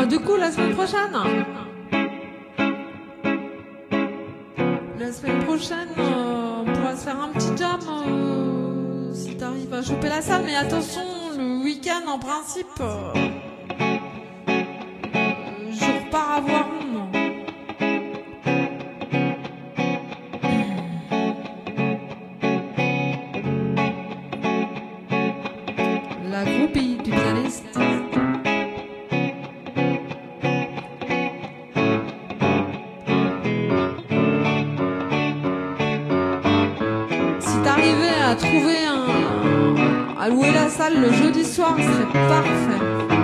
du coup, la semaine prochaine, on pourra se faire un petit jam si t'arrives à choper la salle. Mais attention, le week-end, en principe, je repars à voir. La groupie du pianiste. Si t'arrivais à trouver à louer la salle le jeudi soir, ce serait parfait.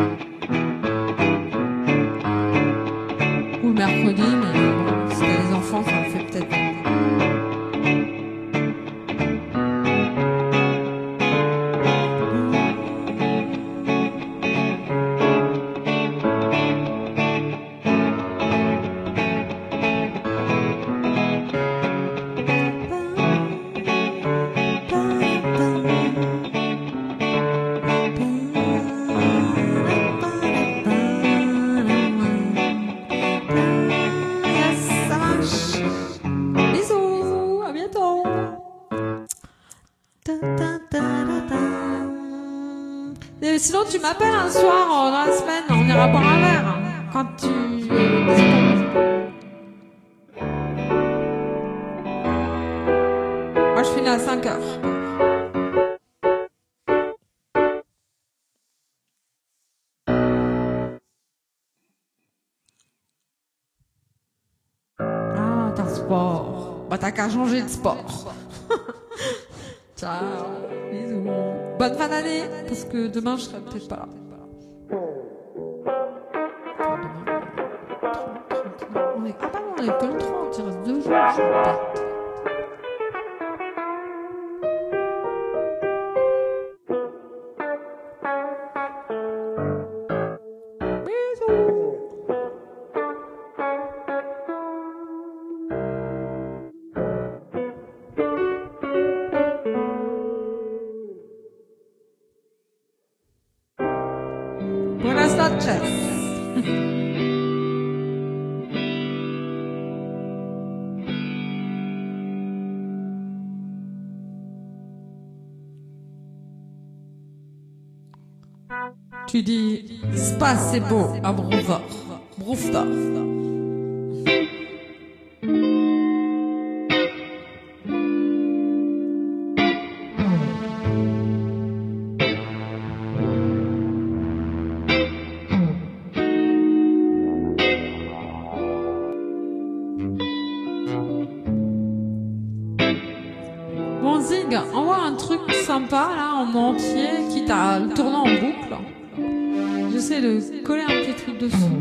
Ou le mercredi, mais bon, si t'as des enfants, ça le fait peut-être. Et sinon, tu m'appelles un soir dans la semaine, on ira boire un verre. Hein, quand tu... Moi, je finis à 5 heures. Ah, t'as sport. Bah, t'as qu'à changer de sport. Ciao. Bisous. Bonne fin d'année, parce que demain, je serai peut-être pas là. Ah bah non, on est que le 30, il reste 2 jours, je suis bête. Buenas noches. Tu dis spasibo à Brufdorf. Bon Zig, envoie un truc sympa là en entier, quitte à le tourner en boucle. J'essaie de coller un petit truc dessous.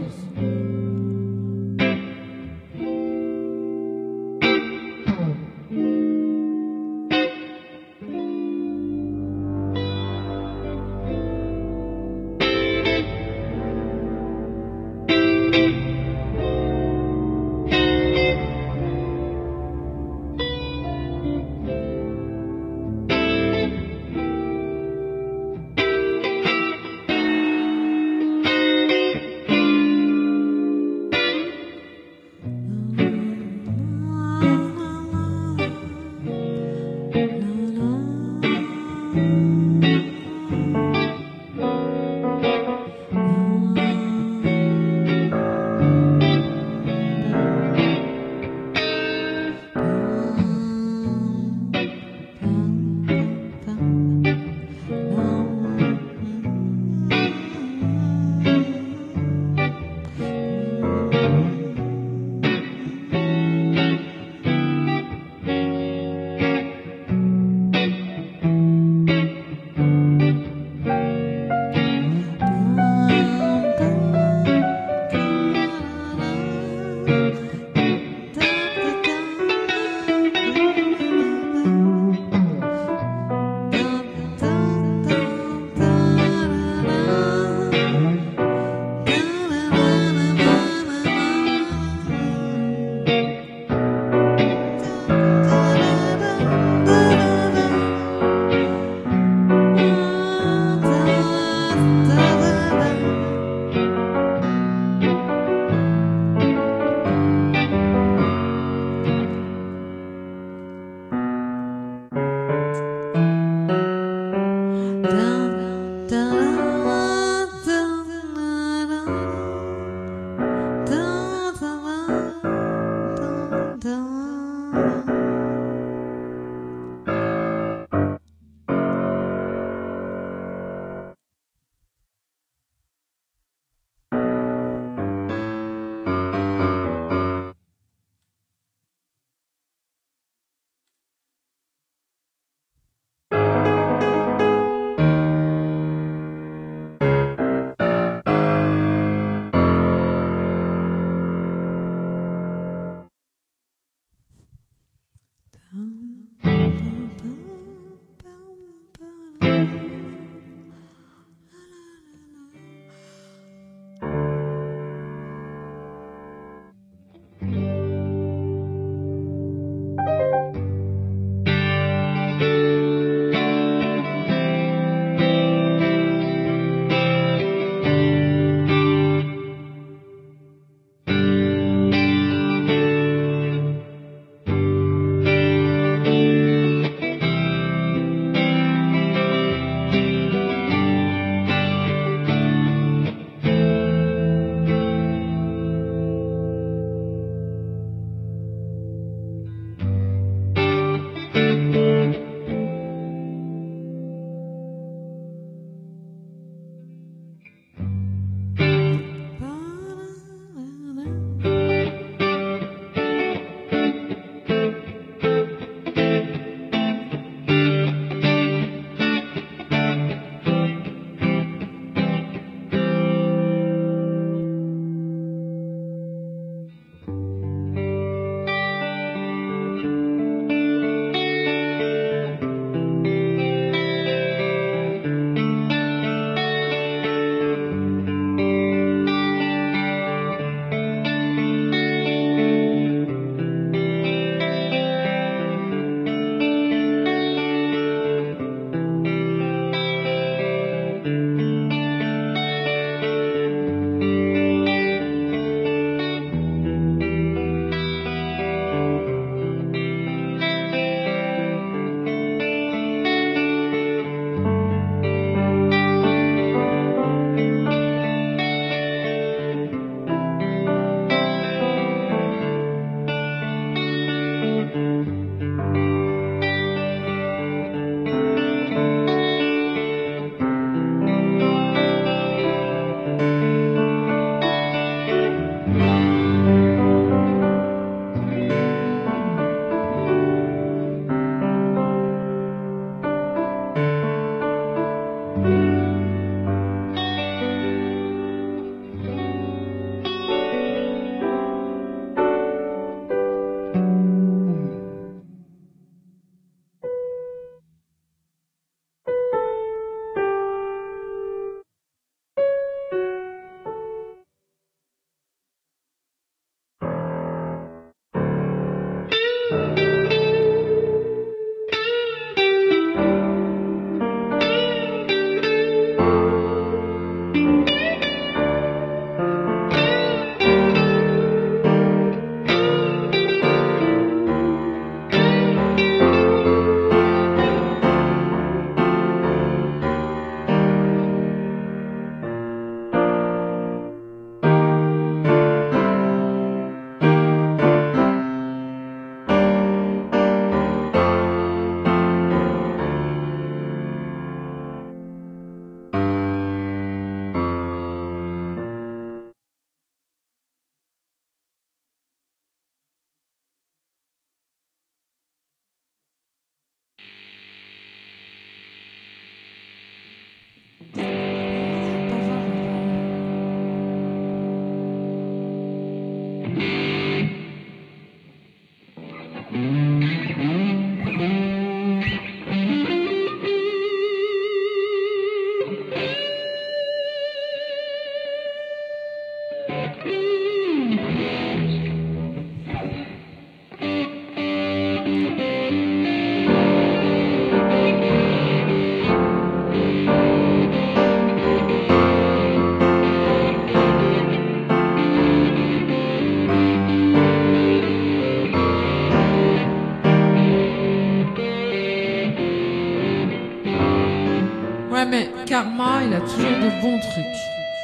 Ouais, mais Karma, il a toujours de bons trucs.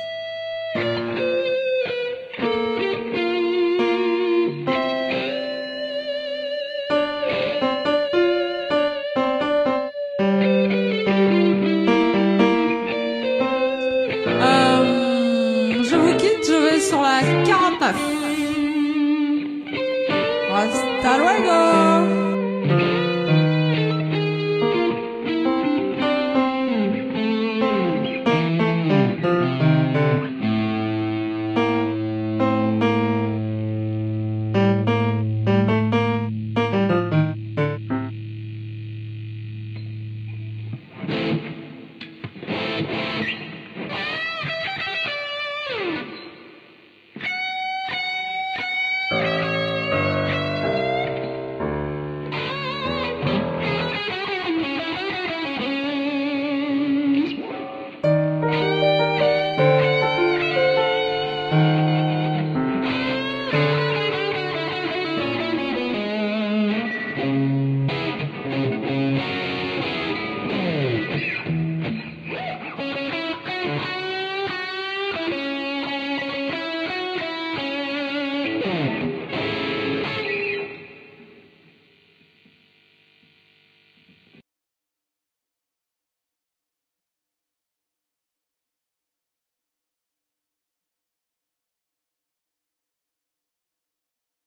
Je vous quitte, je vais sur la 49. Hasta luego!